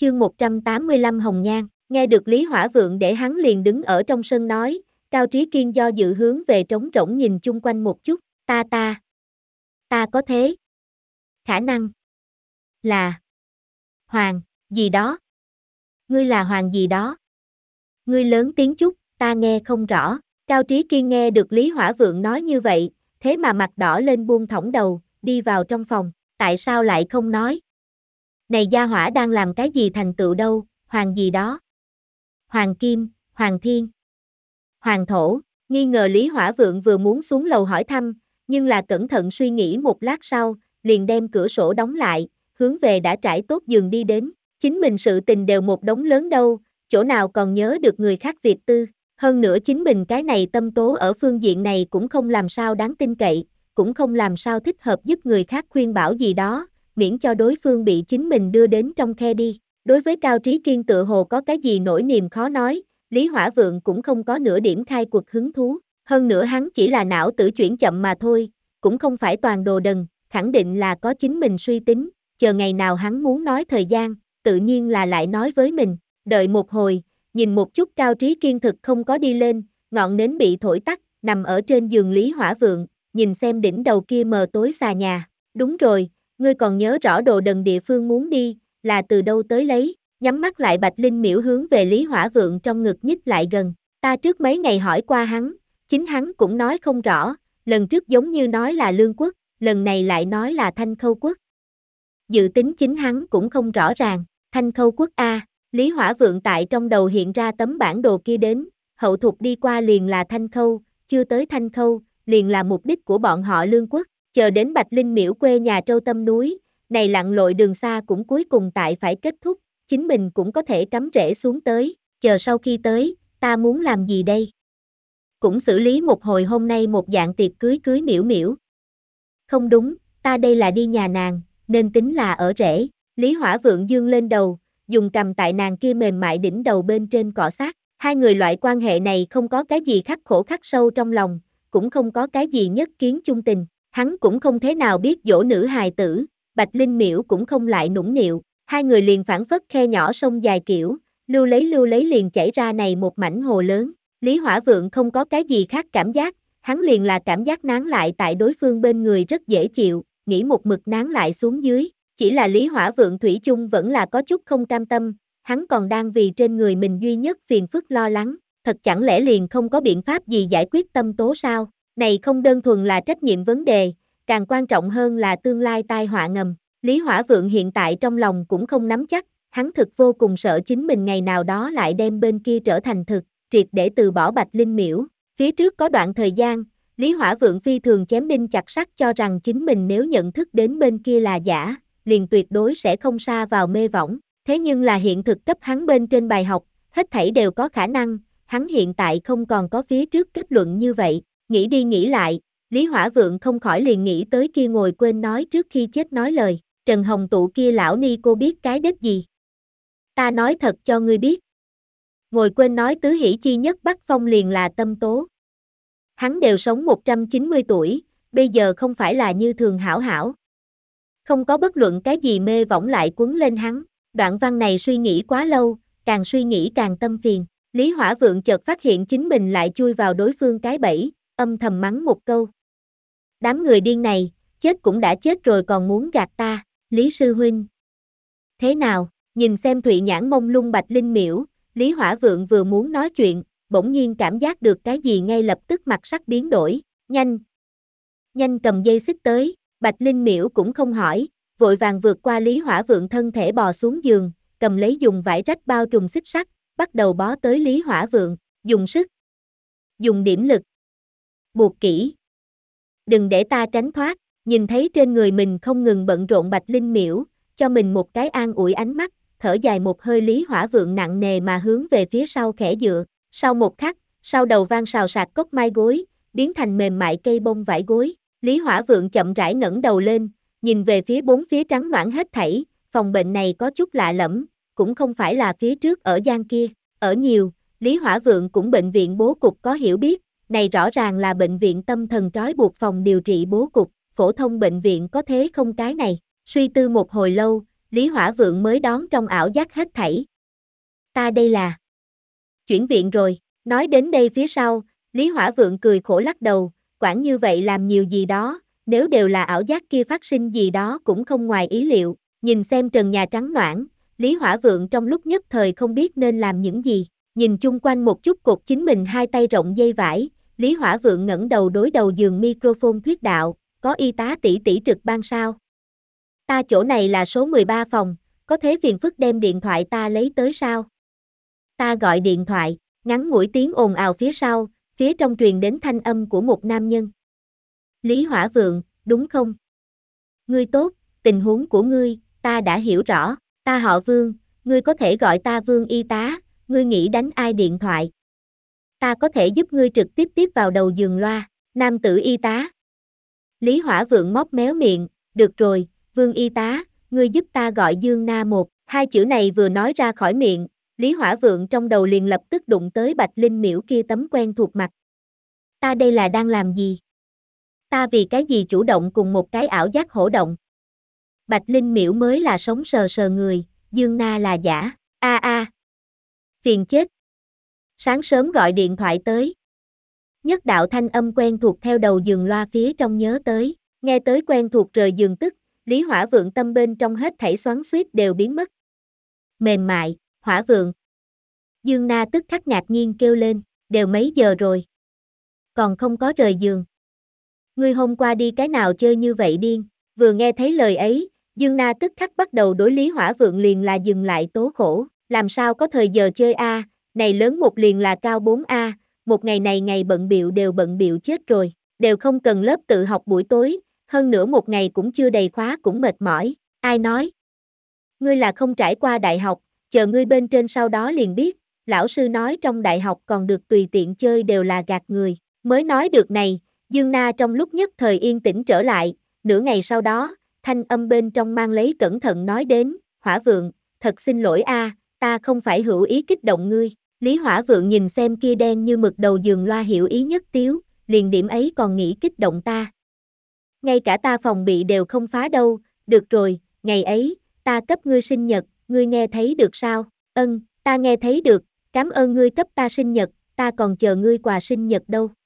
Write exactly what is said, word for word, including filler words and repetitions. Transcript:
Chương một trăm tám mươi lăm Hồng Nhan, nghe được Lý Hỏa Vượng để hắn liền đứng ở trong sân nói, Cao Trí Kiên do dự hướng về trống rỗng nhìn chung quanh một chút, ta ta, ta có thế khả năng là Hoàng, gì đó. Ngươi là Hoàng gì đó. Ngươi lớn tiếng chút, ta nghe không rõ. Cao Trí Kiên nghe được Lý Hỏa Vượng nói như vậy, thế mà mặt đỏ lên buông thõng đầu, đi vào trong phòng, tại sao lại không nói? Này gia hỏa đang làm cái gì thành tựu đâu, Hoàng gì đó. Hoàng Kim, Hoàng Thiên, Hoàng Thổ, nghi ngờ Lý Hỏa Vượng vừa muốn xuống lầu hỏi thăm, nhưng là cẩn thận suy nghĩ một lát sau, liền đem cửa sổ đóng lại, hướng về đã trải tốt giường đi đến, chính mình sự tình đều một đống lớn đâu, chỗ nào còn nhớ được người khác việc tư, hơn nữa chính mình cái này tâm tố ở phương diện này cũng không làm sao đáng tin cậy, cũng không làm sao thích hợp giúp người khác khuyên bảo gì đó, miễn cho đối phương bị chính mình đưa đến trong khe đi. Đối với Cao Trí Kiên tự hồ có cái gì nỗi niềm khó nói, Lý Hỏa Vượng cũng không có nửa điểm khai cuộc hứng thú, hơn nữa hắn chỉ là não tử chuyển chậm mà thôi, cũng không phải toàn đồ đần, khẳng định là có chính mình suy tính, chờ ngày nào hắn muốn nói thời gian, tự nhiên là lại nói với mình, đợi một hồi, nhìn một chút Cao Trí Kiên thực không có đi lên, ngọn nến bị thổi tắt, nằm ở trên giường Lý Hỏa Vượng, nhìn xem đỉnh đầu kia mờ tối xà nhà, đúng rồi, ngươi còn nhớ rõ đồ đần địa phương muốn đi, là từ đâu tới lấy, nhắm mắt lại Bạch Linh Miễu hướng về Lý Hỏa Vượng trong ngực nhích lại gần, ta trước mấy ngày hỏi qua hắn, chính hắn cũng nói không rõ, lần trước giống như nói là Lương Quốc, lần này lại nói là Thanh Khâu Quốc. Dự tính chính hắn cũng không rõ ràng, Thanh Khâu Quốc A, Lý Hỏa Vượng tại trong đầu hiện ra tấm bản đồ kia đến, hậu thục đi qua liền là Thanh Khâu, chưa tới Thanh Khâu, liền là mục đích của bọn họ Lương Quốc, chờ đến Bạch Linh Miễu quê nhà Trâu Tâm núi, này lặn lội đường xa cũng cuối cùng tại phải kết thúc, chính mình cũng có thể cắm rễ xuống tới, chờ sau khi tới, ta muốn làm gì đây? Cũng xử lý một hồi hôm nay một dạng tiệc cưới cưới Miễu Miễu. Không đúng, ta đây là đi nhà nàng, nên tính là ở rễ, Lý Hỏa Vượng dương lên đầu, dùng cầm tại nàng kia mềm mại đỉnh đầu bên trên cọ sát, hai người loại quan hệ này không có cái gì khắc khổ khắc sâu trong lòng, cũng không có cái gì nhất kiến chung tình, hắn cũng không thế nào biết dỗ nữ hài tử, Bạch Linh Miễu cũng không lại nũng nịu, hai người liền phảng phất khe nhỏ sông dài kiểu, lưu lấy lưu lấy liền chảy ra này một mảnh hồ lớn, Lý Hỏa Vượng không có cái gì khác cảm giác, hắn liền là cảm giác nán lại tại đối phương bên người rất dễ chịu, nghĩ một mực nán lại xuống dưới, chỉ là Lý Hỏa Vượng thủy chung vẫn là có chút không cam tâm, hắn còn đang vì trên người mình duy nhất phiền phức lo lắng, thật chẳng lẽ liền không có biện pháp gì giải quyết tâm tố sao, này không đơn thuần là trách nhiệm vấn đề, càng quan trọng hơn là tương lai tai họa ngầm. Lý Hỏa Vượng hiện tại trong lòng cũng không nắm chắc, hắn thực vô cùng sợ chính mình ngày nào đó lại đem bên kia trở thành thực, triệt để từ bỏ Bạch Linh Miễu. Phía trước có đoạn thời gian, Lý Hỏa Vượng phi thường chém đinh chặt sắt cho rằng chính mình nếu nhận thức đến bên kia là giả, liền tuyệt đối sẽ không sa vào mê võng. Thế nhưng là hiện thực cấp hắn bên trên bài học, hết thảy đều có khả năng, hắn hiện tại không còn có phía trước kết luận như vậy, nghĩ đi nghĩ lại, Lý Hỏa Vượng không khỏi liền nghĩ tới kia ngồi quên nói trước khi chết nói lời. Trần Hồng Tụ kia lão ni cô biết cái đếch gì? Ta nói thật cho ngươi biết. Ngồi quên nói tứ hỷ chi nhất Bắc Phong liền là tâm tố. Hắn đều sống một trăm chín mươi tuổi, bây giờ không phải là như thường hảo hảo. Không có bất luận cái gì mê võng lại cuốn lên hắn, đoạn văn này suy nghĩ quá lâu, càng suy nghĩ càng tâm phiền. Lý Hỏa Vượng chợt phát hiện chính mình lại chui vào đối phương cái bẫy, âm thầm mắng một câu. Đám người điên này, chết cũng đã chết rồi còn muốn gạt ta. Lý Sư Huynh. Thế nào, nhìn xem Thụy Nhãn mông lung Bạch Linh Miễu, Lý Hỏa Vượng vừa muốn nói chuyện, bỗng nhiên cảm giác được cái gì ngay lập tức mặt sắc biến đổi, nhanh. Nhanh cầm dây xích tới, Bạch Linh Miễu cũng không hỏi, vội vàng vượt qua Lý Hỏa Vượng thân thể bò xuống giường, cầm lấy dùng vải rách bao trùm xích sắt, bắt đầu bó tới Lý Hỏa Vượng, dùng sức. Dùng điểm lực. Buộc kỹ. Đừng để ta tránh thoát. Nhìn thấy trên người mình không ngừng bận rộn Bạch Linh Miễu, cho mình một cái an ủi ánh mắt, thở dài một hơi Lý Hỏa Vượng nặng nề mà hướng về phía sau khẽ dựa, sau một khắc, sau đầu vang xào xạc cốc mai gối, biến thành mềm mại cây bông vải gối, Lý Hỏa Vượng chậm rãi ngẩng đầu lên, nhìn về phía bốn phía trắng noãn hết thảy, phòng bệnh này có chút lạ lẫm, cũng không phải là phía trước ở gian kia, ở nhiều, Lý Hỏa Vượng cũng bệnh viện bố cục có hiểu biết, này rõ ràng là bệnh viện tâm thần trói buộc phòng điều trị bố cục. Phổ thông bệnh viện có thế không cái này, suy tư một hồi lâu, Lý Hỏa Vượng mới đón trong ảo giác hết thảy. Ta đây là chuyển viện rồi, nói đến đây phía sau, Lý Hỏa Vượng cười khổ lắc đầu, quản như vậy làm nhiều gì đó, nếu đều là ảo giác kia phát sinh gì đó cũng không ngoài ý liệu, nhìn xem trần nhà trắng noãn, Lý Hỏa Vượng trong lúc nhất thời không biết nên làm những gì, nhìn chung quanh một chút cột chính mình hai tay rộng dây vải, Lý Hỏa Vượng ngẩng đầu đối đầu giường microphone thuyết đạo, có y tá tỷ tỷ trực ban sao? Ta chỗ này là số mười ba phòng, có thế phiền phức đem điện thoại ta lấy tới sao? Ta gọi điện thoại, ngắn ngủi tiếng ồn ào phía sau, phía trong truyền đến thanh âm của một nam nhân. Lý Hỏa Vượng, đúng không? Ngươi tốt, tình huống của ngươi, ta đã hiểu rõ, ta họ Vương, ngươi có thể gọi ta Vương y tá, ngươi nghĩ đánh ai điện thoại? Ta có thể giúp ngươi trực tiếp tiếp vào đầu giường loa, nam tử y tá. Lý Hỏa Vượng móc méo miệng, được rồi, Vương y tá, ngươi giúp ta gọi Dương Na một, hai chữ này vừa nói ra khỏi miệng, Lý Hỏa Vượng trong đầu liền lập tức đụng tới Bạch Linh Miễu kia tấm quen thuộc mặt. Ta đây là đang làm gì? Ta vì cái gì chủ động cùng một cái ảo giác hổ động? Bạch Linh Miễu mới là sống sờ sờ người, Dương Na là giả, a a. Phiền chết. Sáng sớm gọi điện thoại tới. Nhất đạo thanh âm quen thuộc theo đầu giường loa phía trong nhớ tới, nghe tới quen thuộc rời giường tức, Lý Hỏa Vượng tâm bên trong hết thảy xoắn xuýt đều biến mất. Mềm mại, Hỏa Vượng. Dương Na tức khắc ngạc nhiên kêu lên, đều mấy giờ rồi? Còn không có rời giường. Ngươi hôm qua đi cái nào chơi như vậy điên? Vừa nghe thấy lời ấy, Dương Na tức khắc bắt đầu đối Lý Hỏa Vượng liền là dừng lại tố khổ, làm sao có thời giờ chơi a, này lớn một liền là cao bốn a, một ngày này ngày bận biệu đều bận biệu chết rồi, đều không cần lớp tự học buổi tối, hơn nữa một ngày cũng chưa đầy khóa cũng mệt mỏi, ai nói? Ngươi là không trải qua đại học, chờ ngươi bên trên sau đó liền biết, lão sư nói trong đại học còn được tùy tiện chơi đều là gạt người, mới nói được này, Dương Na trong lúc nhất thời yên tĩnh trở lại, nửa ngày sau đó, thanh âm bên trong mang lấy cẩn thận nói đến, Hỏa Vượng, thật xin lỗi a, ta không phải hữu ý kích động ngươi. Lý Hỏa Vượng nhìn xem kia đen như mực đầu giường loa hiểu ý nhất tiếu, liền điểm ấy còn nghĩ kích động ta. Ngay cả ta phòng bị đều không phá đâu, được rồi, ngày ấy, ta cấp ngươi sinh nhật, ngươi nghe thấy được sao? Ân, ta nghe thấy được, cảm ơn ngươi cấp ta sinh nhật, ta còn chờ ngươi quà sinh nhật đâu.